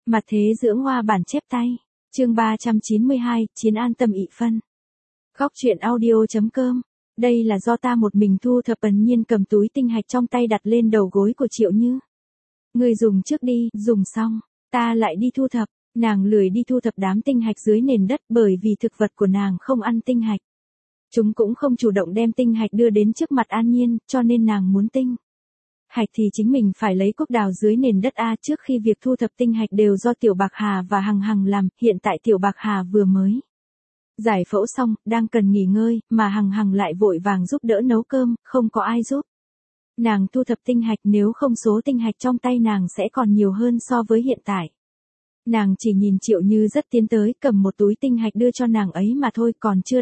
Mặt thế dưỡng hoa bản chép tay. Chương 392, Chiến An Tâm Ị Phân. Góc truyện audio.com. Đây là do ta một mình thu thập. Ẩn Nhiên cầm túi tinh hạch trong tay đặt lên đầu gối của Triệu Như. Ngươi dùng trước đi, dùng xong, ta lại đi thu thập. Nàng lười đi thu thập đám tinh hạch dưới nền đất bởi vì thực vật của nàng không ăn tinh hạch. Chúng cũng không chủ động đem tinh hạch đưa đến trước mặt An Nhiên, cho nên nàng muốn tinh hạch thì chính mình phải lấy cuốc đào dưới nền đất a. Trước khi việc thu thập tinh hạch đều do Tiểu Bạc Hà và Hằng Hằng làm, hiện tại Tiểu Bạc Hà vừa mới giải phẫu xong, đang cần nghỉ ngơi, mà Hằng Hằng lại vội vàng giúp đỡ nấu cơm, không có ai giúp nàng thu thập tinh hạch, nếu không số tinh hạch trong tay nàng sẽ còn nhiều hơn so với hiện tại. Nàng chỉ nhìn Triệu Như rất tiến tới, cầm một túi tinh hạch đưa cho nàng ấy mà thôi, còn chưa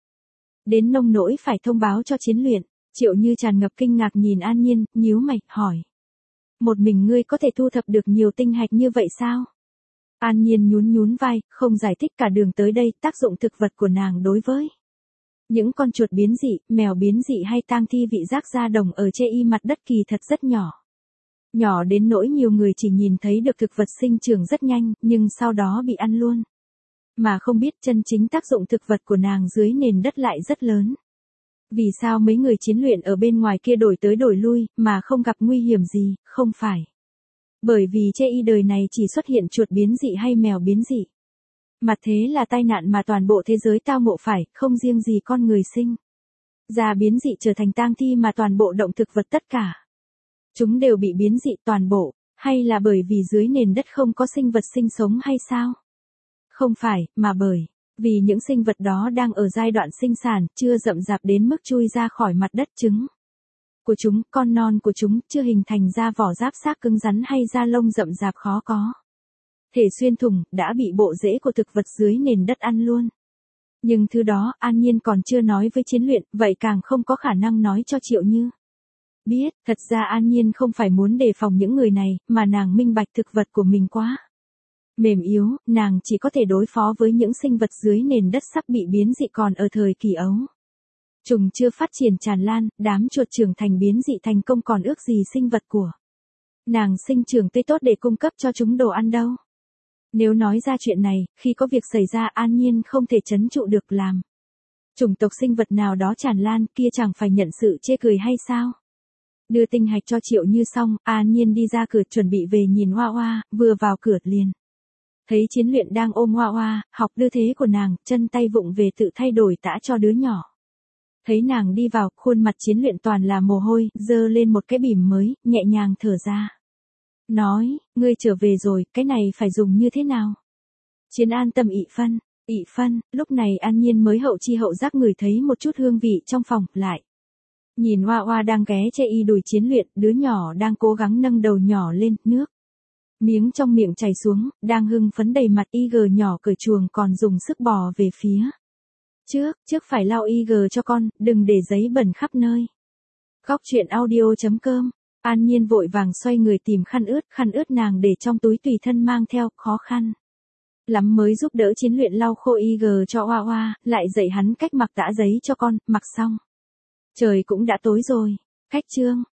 đến nông nỗi phải thông báo cho Chiến Luyện. Triệu Như tràn ngập kinh ngạc nhìn An Nhiên, nhíu mày, hỏi. Một mình ngươi có thể thu thập được nhiều tinh hạch như vậy sao? An Nhiên nhún vai, không giải thích. Cả đường tới đây, tác dụng thực vật của nàng đối với những con chuột biến dị, mèo biến dị hay tang thi vị giác da đồng ở trên mặt đất kỳ thật rất nhỏ. Nhỏ đến nỗi nhiều người chỉ nhìn thấy được thực vật sinh trưởng rất nhanh, nhưng sau đó bị ăn luôn. Mà không biết chân chính tác dụng thực vật của nàng dưới nền đất lại rất lớn. Vì sao mấy người Chiến Luyện ở bên ngoài kia đổi tới đổi lui, mà không gặp nguy hiểm gì, không phải. Bởi vì trên đời này chỉ xuất hiện chuột biến dị hay mèo biến dị. Mà thế là tai nạn mà toàn bộ thế giới tao ngộ phải, không riêng gì con người sinh ra biến dị trở thành tang thi mà toàn bộ động thực vật tất cả. Chúng đều bị biến dị toàn bộ, hay là bởi vì dưới nền đất không có sinh vật sinh sống hay sao? Không phải, mà bởi vì những sinh vật đó đang ở giai đoạn sinh sản, chưa rậm rạp đến mức chui ra khỏi mặt đất. Trứng của chúng, con non của chúng, chưa hình thành ra vỏ giáp xác cứng rắn hay da lông rậm rạp khó có thể xuyên thủng, đã bị bộ rễ của thực vật dưới nền đất ăn luôn. Nhưng thứ đó, An Nhiên còn chưa nói với Chiến Luyện, vậy càng không có khả năng nói cho Triệu Như biết. Thật ra An Nhiên không phải muốn đề phòng những người này, mà nàng minh bạch thực vật của mình quá mềm yếu, nàng chỉ có thể đối phó với những sinh vật dưới nền đất sắp bị biến dị còn ở thời kỳ ấu trùng chưa phát triển tràn lan, đám chuột trưởng thành biến dị thành công còn ước gì sinh vật của nàng sinh trưởng tươi tốt để cung cấp cho chúng đồ ăn đâu. Nếu nói ra chuyện này, khi có việc xảy ra An Nhiên không thể trấn trụ được. Làm chủng tộc sinh vật nào đó tràn lan kia chẳng phải nhận sự chê cười hay sao? Đưa tinh hạch cho Triệu Như xong, An Nhiên đi ra cửa chuẩn bị về nhìn Hoa Hoa, vừa vào cửa liền thấy Chiến Luyện đang ôm Hoa Hoa, học tư thế của nàng, chân tay vụng về tự thay đổi tã cho đứa nhỏ. Thấy nàng đi vào, khuôn mặt Chiến Luyện toàn là mồ hôi, giơ lên một cái bỉm mới, nhẹ nhàng thở ra. Nói, ngươi trở về rồi, cái này phải dùng như thế nào? Chiến An Tâm Ị Phân. Ị phân, lúc này An Nhiên mới hậu chi hậu giác ngửi thấy một chút hương vị trong phòng, lại nhìn Hoa Hoa đang ghé che đùi Chiến Luyện, đứa nhỏ đang cố gắng nâng đầu nhỏ lên, nước miếng trong miệng chảy xuống, đang hưng phấn đầy mặt. Nhỏ cởi chuồng còn dùng sức bò về phía trước phải lau cho con, đừng để giấy bẩn khắp nơi. Góc truyện audio.com. An Nhiên vội vàng xoay người tìm khăn ướt nàng để trong túi tùy thân mang theo, khó khăn lắm mới giúp đỡ Chiến Luyện lau khô cho Hoa Hoa, lại dạy hắn cách mặc tã giấy cho con. Mặc xong, trời cũng đã tối rồi. Cách chương